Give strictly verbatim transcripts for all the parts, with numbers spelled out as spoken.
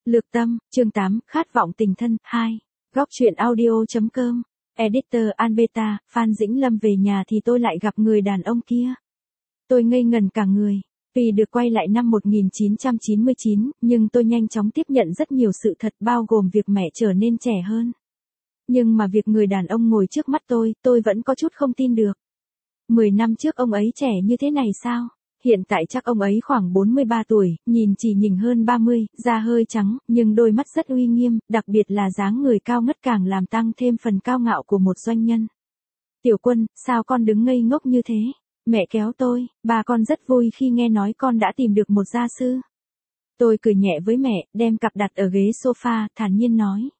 Lược tâm, chương tám, khát vọng tình thân, hai. Góc truyện audio.com. Editor Albeta, Phan Dĩnh Lâm về nhà thì tôi lại gặp người đàn ông kia. Tôi ngây ngần cả người. Vì được quay lại năm một nghìn chín trăm chín mươi chín, nhưng tôi nhanh chóng tiếp nhận rất nhiều sự thật bao gồm việc mẹ trở nên trẻ hơn. Nhưng mà việc người đàn ông ngồi trước mắt tôi, tôi vẫn có chút không tin được. Mười năm trước ông ấy trẻ như thế này sao? Hiện tại chắc ông ấy khoảng bốn mươi ba tuổi, nhìn chỉ nhìn hơn ba mươi, da hơi trắng, nhưng đôi mắt rất uy nghiêm, đặc biệt là dáng người cao ngất càng làm tăng thêm phần cao ngạo của một doanh nhân. Tiểu Quân, sao con đứng ngây ngốc như thế? Mẹ kéo tôi, ba con rất vui khi nghe nói con đã tìm được một gia sư. Tôi cười nhẹ với mẹ, đem cặp đặt ở ghế sofa, thản nhiên nói.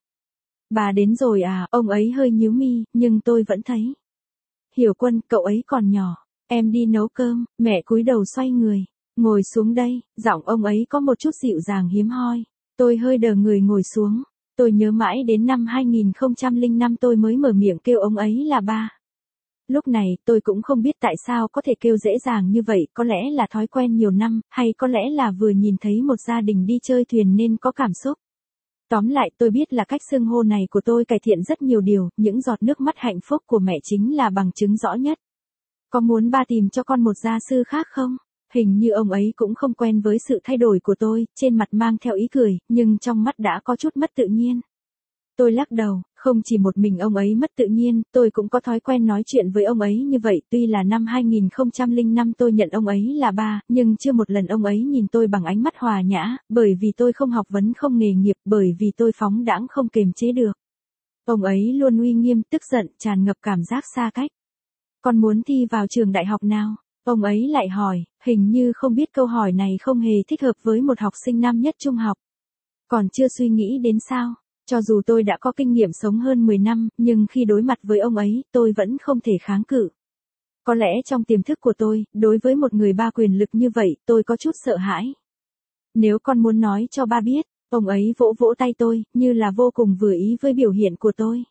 Bà đến rồi à, ông ấy hơi nhíu mi, nhưng tôi vẫn thấy. Hiểu Quân, cậu ấy còn nhỏ. Em đi nấu cơm, mẹ cúi đầu xoay người. Ngồi xuống đây, giọng ông ấy có một chút dịu dàng hiếm hoi. Tôi hơi đờ người ngồi xuống. Tôi nhớ mãi đến năm hai nghìn không trăm lẻ năm tôi mới mở miệng kêu ông ấy là ba. Lúc này, tôi cũng không biết tại sao có thể kêu dễ dàng như vậy, có lẽ là thói quen nhiều năm, hay có lẽ là vừa nhìn thấy một gia đình đi chơi thuyền nên có cảm xúc. Tóm lại tôi biết là cách xưng hô này của tôi cải thiện rất nhiều điều, những giọt nước mắt hạnh phúc của mẹ chính là bằng chứng rõ nhất. Có muốn ba tìm cho con một gia sư khác không? Hình như ông ấy cũng không quen với sự thay đổi của tôi, trên mặt mang theo ý cười, nhưng trong mắt đã có chút mất tự nhiên. Tôi lắc đầu, không chỉ một mình ông ấy mất tự nhiên, tôi cũng có thói quen nói chuyện với ông ấy như vậy. Tuy là năm hai nghìn không trăm lẻ năm tôi nhận ông ấy là ba, nhưng chưa một lần ông ấy nhìn tôi bằng ánh mắt hòa nhã, bởi vì tôi không học vấn không nghề nghiệp, bởi vì tôi phóng đãng không kềm chế được. Ông ấy luôn uy nghiêm, tức giận, tràn ngập cảm giác xa cách. Con muốn thi vào trường đại học nào? Ông ấy lại hỏi, hình như không biết câu hỏi này không hề thích hợp với một học sinh năm nhất trung học. Còn chưa suy nghĩ đến sao? Cho dù tôi đã có kinh nghiệm sống hơn mười năm, nhưng khi đối mặt với ông ấy, tôi vẫn không thể kháng cự. Có lẽ trong tiềm thức của tôi, đối với một người ba quyền lực như vậy, tôi có chút sợ hãi. Nếu con muốn nói cho ba biết, ông ấy vỗ vỗ tay tôi, như là vô cùng vừa ý với biểu hiện của tôi.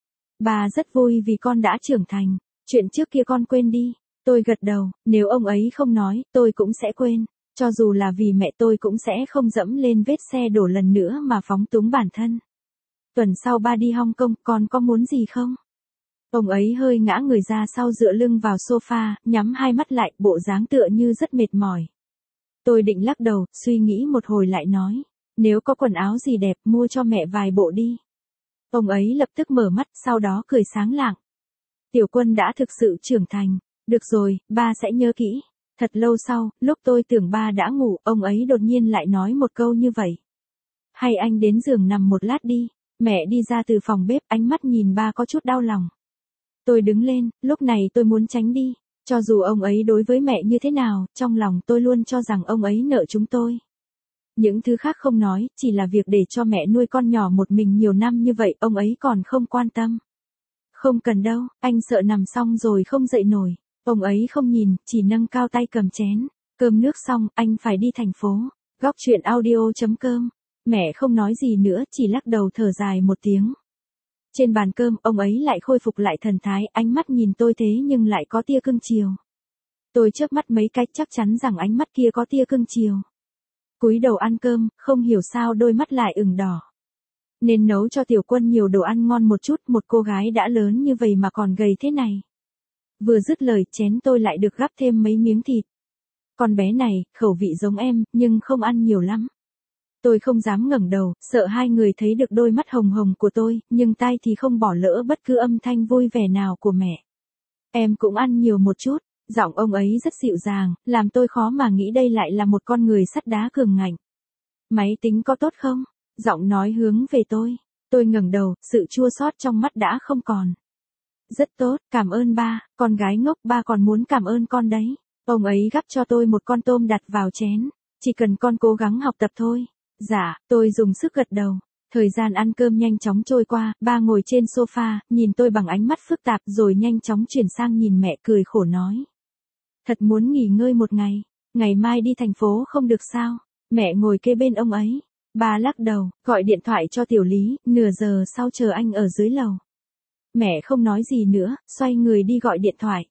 Bà rất vui vì con đã trưởng thành. Chuyện trước kia con quên đi. Tôi gật đầu, nếu ông ấy không nói, tôi cũng sẽ quên. Cho dù là vì mẹ tôi cũng sẽ không dẫm lên vết xe đổ lần nữa mà phóng túng bản thân. Tuần sau ba đi Hong Kong, con có muốn gì không? Ông ấy hơi ngã người ra sau dựa lưng vào sofa, nhắm hai mắt lại, bộ dáng tựa như rất mệt mỏi. Tôi định lắc đầu, suy nghĩ một hồi lại nói. Nếu có quần áo gì đẹp, mua cho mẹ vài bộ đi. Ông ấy lập tức mở mắt, sau đó cười sáng lạng. Tiểu Quân đã thực sự trưởng thành. Được rồi, ba sẽ nhớ kỹ. Thật lâu sau, lúc tôi tưởng ba đã ngủ, ông ấy đột nhiên lại nói một câu như vậy. Hay anh đến giường nằm một lát đi. Mẹ đi ra từ phòng bếp, ánh mắt nhìn ba có chút đau lòng. Tôi đứng lên, lúc này tôi muốn tránh đi. Cho dù ông ấy đối với mẹ như thế nào, trong lòng tôi luôn cho rằng ông ấy nợ chúng tôi. Những thứ khác không nói, chỉ là việc để cho mẹ nuôi con nhỏ một mình nhiều năm như vậy, ông ấy còn không quan tâm. Không cần đâu, anh sợ nằm xong rồi không dậy nổi. Ông ấy không nhìn, chỉ nâng cao tay cầm chén. Cơm nước xong, anh phải đi thành phố. Góc truyện audio.com. Mẹ không nói gì nữa, chỉ lắc đầu thở dài một tiếng. Trên bàn cơm, ông ấy lại khôi phục lại thần thái, ánh mắt nhìn tôi thế nhưng lại có tia cưng chiều. Tôi chớp mắt mấy cái, chắc chắn rằng ánh mắt kia có tia cưng chiều. Cúi đầu ăn cơm, không hiểu sao đôi mắt lại ửng đỏ. Nên nấu cho Tiểu Quân nhiều đồ ăn ngon một chút, một cô gái đã lớn như vậy mà còn gầy thế này. Vừa dứt lời, chén tôi lại được gắp thêm mấy miếng thịt. Con bé này, khẩu vị giống em, nhưng không ăn nhiều lắm. Tôi không dám ngẩng đầu, sợ hai người thấy được đôi mắt hồng hồng của tôi, nhưng tai thì không bỏ lỡ bất cứ âm thanh vui vẻ nào của mẹ. Em cũng ăn nhiều một chút, giọng ông ấy rất dịu dàng, làm tôi khó mà nghĩ đây lại là một con người sắt đá cường ngạnh. Máy tính có tốt không? Giọng nói hướng về tôi. Tôi ngẩng đầu, sự chua xót trong mắt đã không còn. Rất tốt, cảm ơn ba, con gái ngốc, ba còn muốn cảm ơn con đấy. Ông ấy gắp cho tôi một con tôm đặt vào chén. Chỉ cần con cố gắng học tập thôi. Dạ, tôi dùng sức gật đầu. Thời gian ăn cơm nhanh chóng trôi qua, ba ngồi trên sofa, nhìn tôi bằng ánh mắt phức tạp rồi nhanh chóng chuyển sang nhìn mẹ cười khổ nói. Thật muốn nghỉ ngơi một ngày, ngày mai đi thành phố không được sao? Mẹ ngồi kế bên ông ấy. Ba lắc đầu, gọi điện thoại cho Tiểu Lý, nửa giờ sau chờ anh ở dưới lầu. Mẹ không nói gì nữa, xoay người đi gọi điện thoại.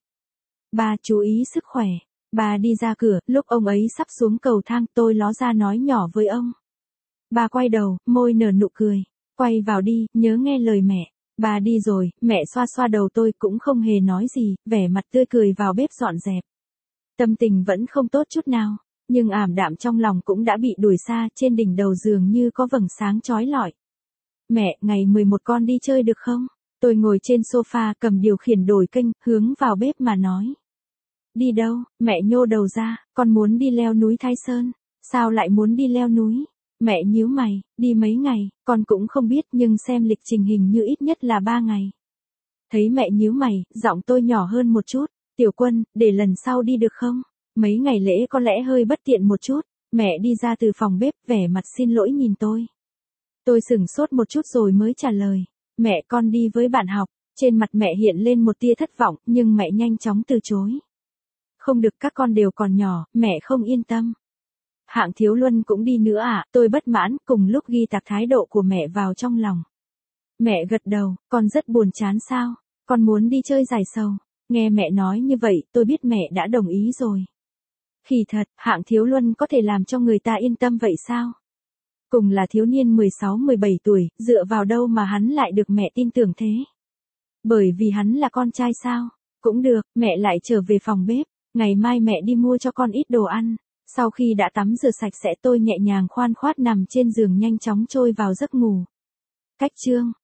Ba chú ý sức khỏe. Ba đi ra cửa, lúc ông ấy sắp xuống cầu thang, tôi ló ra nói nhỏ với ông. Bà quay đầu, môi nở nụ cười. Quay vào đi, nhớ nghe lời mẹ. Bà đi rồi, mẹ xoa xoa đầu tôi cũng không hề nói gì, vẻ mặt tươi cười vào bếp dọn dẹp. Tâm tình vẫn không tốt chút nào, nhưng ảm đạm trong lòng cũng đã bị đuổi xa, trên đỉnh đầu giường như có vầng sáng chói lọi. Mẹ, ngày mười một con đi chơi được không? Tôi ngồi trên sofa cầm điều khiển đổi kênh, hướng vào bếp mà nói. Đi đâu? Mẹ nhô đầu ra, con muốn đi leo núi Thái Sơn. Sao lại muốn đi leo núi? Mẹ nhíu mày, đi mấy ngày, con cũng không biết nhưng xem lịch trình hình như ít nhất là ba ngày. Thấy mẹ nhíu mày, giọng tôi nhỏ hơn một chút. Tiểu Quân, để lần sau đi được không? Mấy ngày lễ có lẽ hơi bất tiện một chút. Mẹ đi ra từ phòng bếp, vẻ mặt xin lỗi nhìn tôi. Tôi sửng sốt một chút rồi mới trả lời. Mẹ, con đi với bạn học. Trên mặt mẹ hiện lên một tia thất vọng, nhưng mẹ nhanh chóng từ chối. Không được, các con đều còn nhỏ, mẹ không yên tâm. Hạng Thiếu Luân cũng đi nữa à? Tôi bất mãn, cùng lúc ghi tạc thái độ của mẹ vào trong lòng. Mẹ gật đầu, con rất buồn chán sao? Con muốn đi chơi giải sầu. Nghe mẹ nói như vậy, tôi biết mẹ đã đồng ý rồi. Kỳ thật, Hạng Thiếu Luân có thể làm cho người ta yên tâm vậy sao? Cùng là thiếu niên mười sáu mười bảy tuổi, dựa vào đâu mà hắn lại được mẹ tin tưởng thế? Bởi vì hắn là con trai sao? Cũng được, mẹ lại trở về phòng bếp. Ngày mai mẹ đi mua cho con ít đồ ăn. Sau khi đã tắm rửa sạch sẽ tôi nhẹ nhàng khoan khoát nằm trên giường nhanh chóng trôi vào giấc ngủ. Cách chương